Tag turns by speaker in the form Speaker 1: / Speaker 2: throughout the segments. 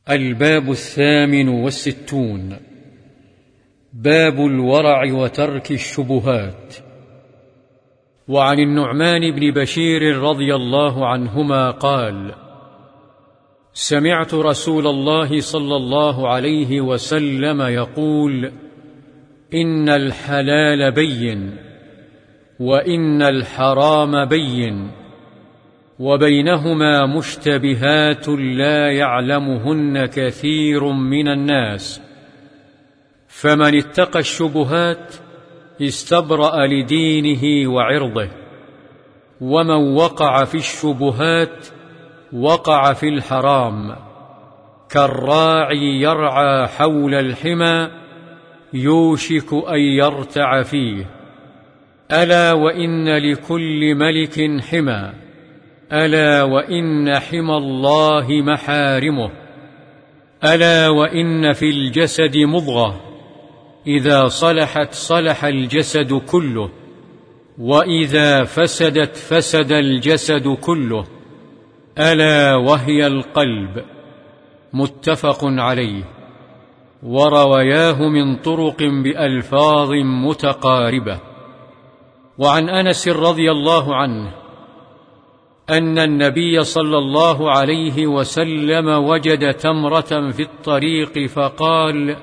Speaker 1: الباب 68. باب الورع وترك الشبهات. وعن النعمان بن بشير رضي الله عنهما قال: سمعت رسول الله صلى الله عليه وسلم يقول: إن الحلال بين وإن الحرام بين وبينهما مشتبهات لا يعلمهن كثير من الناس، فمن اتقى الشبهات استبرأ لدينه وعرضه، ومن وقع في الشبهات وقع في الحرام، كالراعي يرعى حول الحمى يوشك أن يرتع فيه. ألا وإن لكل ملك حمى، ألا وإن حمى الله محارمه. ألا وإن في الجسد مضغة إذا صلحت صلح الجسد كله، وإذا فسدت فسد الجسد كله، ألا وهي القلب. متفق عليه، ورواياه من طرق بألفاظ متقاربة. وعن أنس رضي الله عنه أن النبي صلى الله عليه وسلم وجد تمرة في الطريق فقال: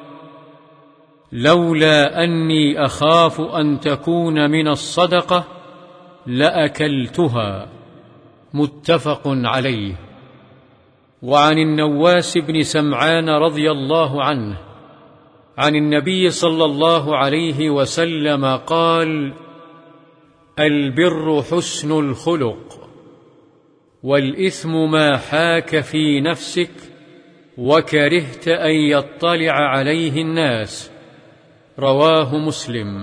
Speaker 1: لولا أني أخاف أن تكون من الصدقة لأكلتها. متفق عليه. وعن النواس بن سمعان رضي الله عنه عن النبي صلى الله عليه وسلم قال: البر حسن الخلق، والإثم ما حاك في نفسك وكرهت أن يطلع عليه الناس. رواه مسلم.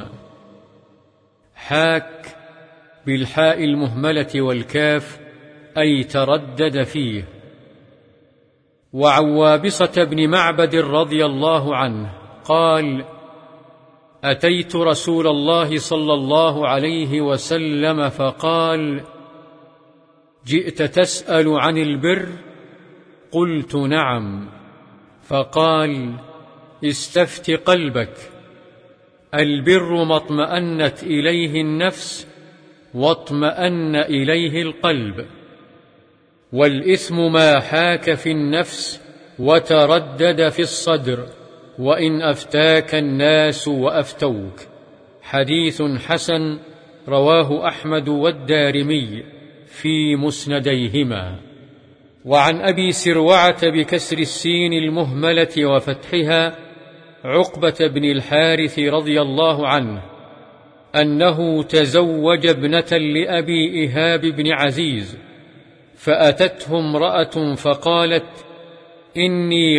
Speaker 1: حاك بالحاء المهملة والكاف، أي تردد فيه. وعن وابصة بن معبد رضي الله عنه قال: أتيت رسول الله صلى الله عليه وسلم فقال: جئت تسأل عن البر؟ قلت: نعم. فقال: استفت قلبك، البر ما اطمأنت إليه النفس واطمأن إليه القلب، والإثم ما حاك في النفس وتردد في الصدر، وإن أفتاك الناس وأفتوك. حديث حسن، رواه أحمد والدارمي في مسنديهما. وعن أبي سروعة بكسر السين المهملة وفتحها عقبة بن الحارث رضي الله عنه أنه تزوج ابنة لأبي إيهاب بن عزيز، فأتته امرأة فقالت: إني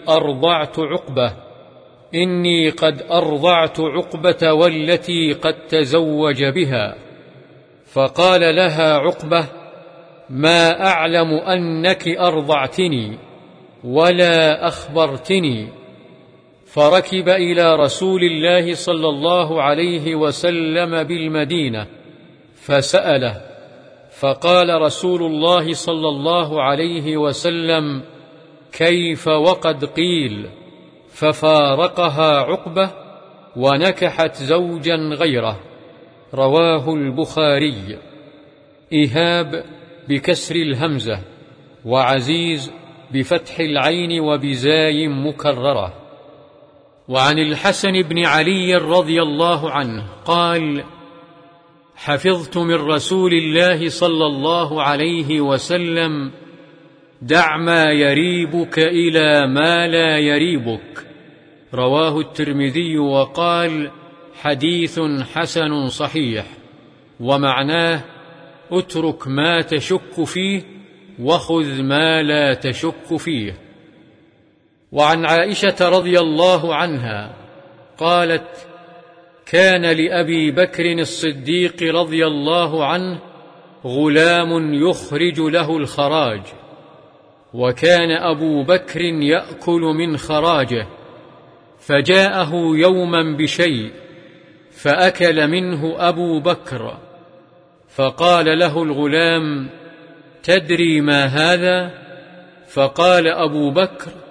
Speaker 1: قد أرضعت عقبة والتي قد تزوج بها. فقال لها عقبة: ما أعلم أنك أرضعتني ولا أخبرتني. فركب إلى رسول الله صلى الله عليه وسلم بالمدينة فسأله، فقال رسول الله صلى الله عليه وسلم: كيف وقد قيل؟ ففارقها عقبة ونكحت زوجا غيره. رواه البخاري. إيهاب بكسر الهمزة، وعزيز بفتح العين وبزاي مكررة. وعن الحسن بن علي رضي الله عنه قال: حفظت من رسول الله صلى الله عليه وسلم: دع ما يريبك إلى ما لا يريبك. رواه الترمذي وقال: حديث حسن صحيح. ومعناه: اترك ما تشك فيه وخذ ما لا تشك فيه. وعن عائشة رضي الله عنها قالت: كان لأبي بكر الصديق رضي الله عنه غلام يخرج له الخراج، وكان أبو بكر يأكل من خراجه، فجاءه يوما بشيء فأكل منه أبو بكر، فقال له الغلام: تدري ما هذا؟ فقال أبو بكر: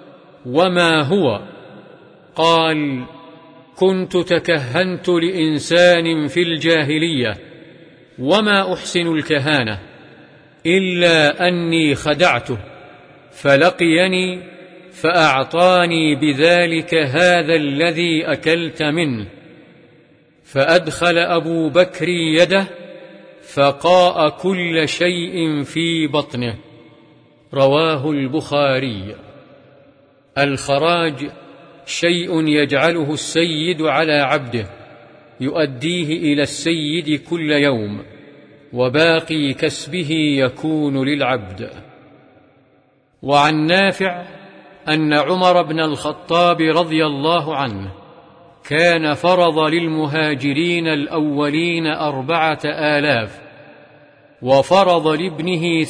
Speaker 1: وما هو؟ قال: كنت تكهنت لإنسان في الجاهلية، وما أحسن الكهانة إلا أني خدعته، فلقيني فأعطاني بذلك هذا الذي أكلت منه. فأدخل أبو بكر يده فقاء كل شيء في بطنه. رواه البخاري. الخراج شيء يجعله السيد على عبده يؤديه إلى السيد كل يوم، وباقي كسبه يكون للعبد. وعن نافع أن عمر بن الخطاب رضي الله عنه كان فرض للمهاجرين الأولين 4000، وفرض لابنه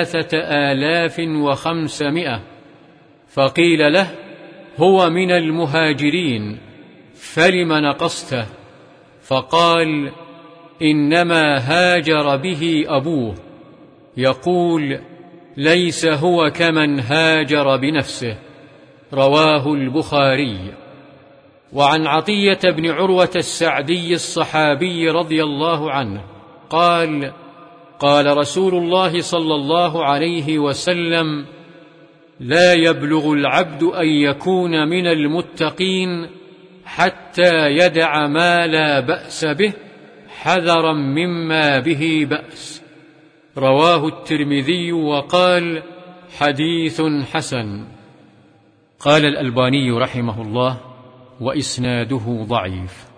Speaker 1: 3500، فقيل له: هو من المهاجرين فلم نقصته؟ فقال: إنما هاجر به أبوه. يقول: ليس هو كمن هاجر بنفسه. رواه البخاري. وعن عطية بن عروة السعدي الصحابي رضي الله عنه قال: قال رسول الله صلى الله عليه وسلم: لا يبلغ العبد أن يكون من المتقين حتى يدع ما لا بأس به حذرا مما به بأس. رواه الترمذي وقال: حديث حسن. قال الألباني رحمه الله: وإسناده ضعيف.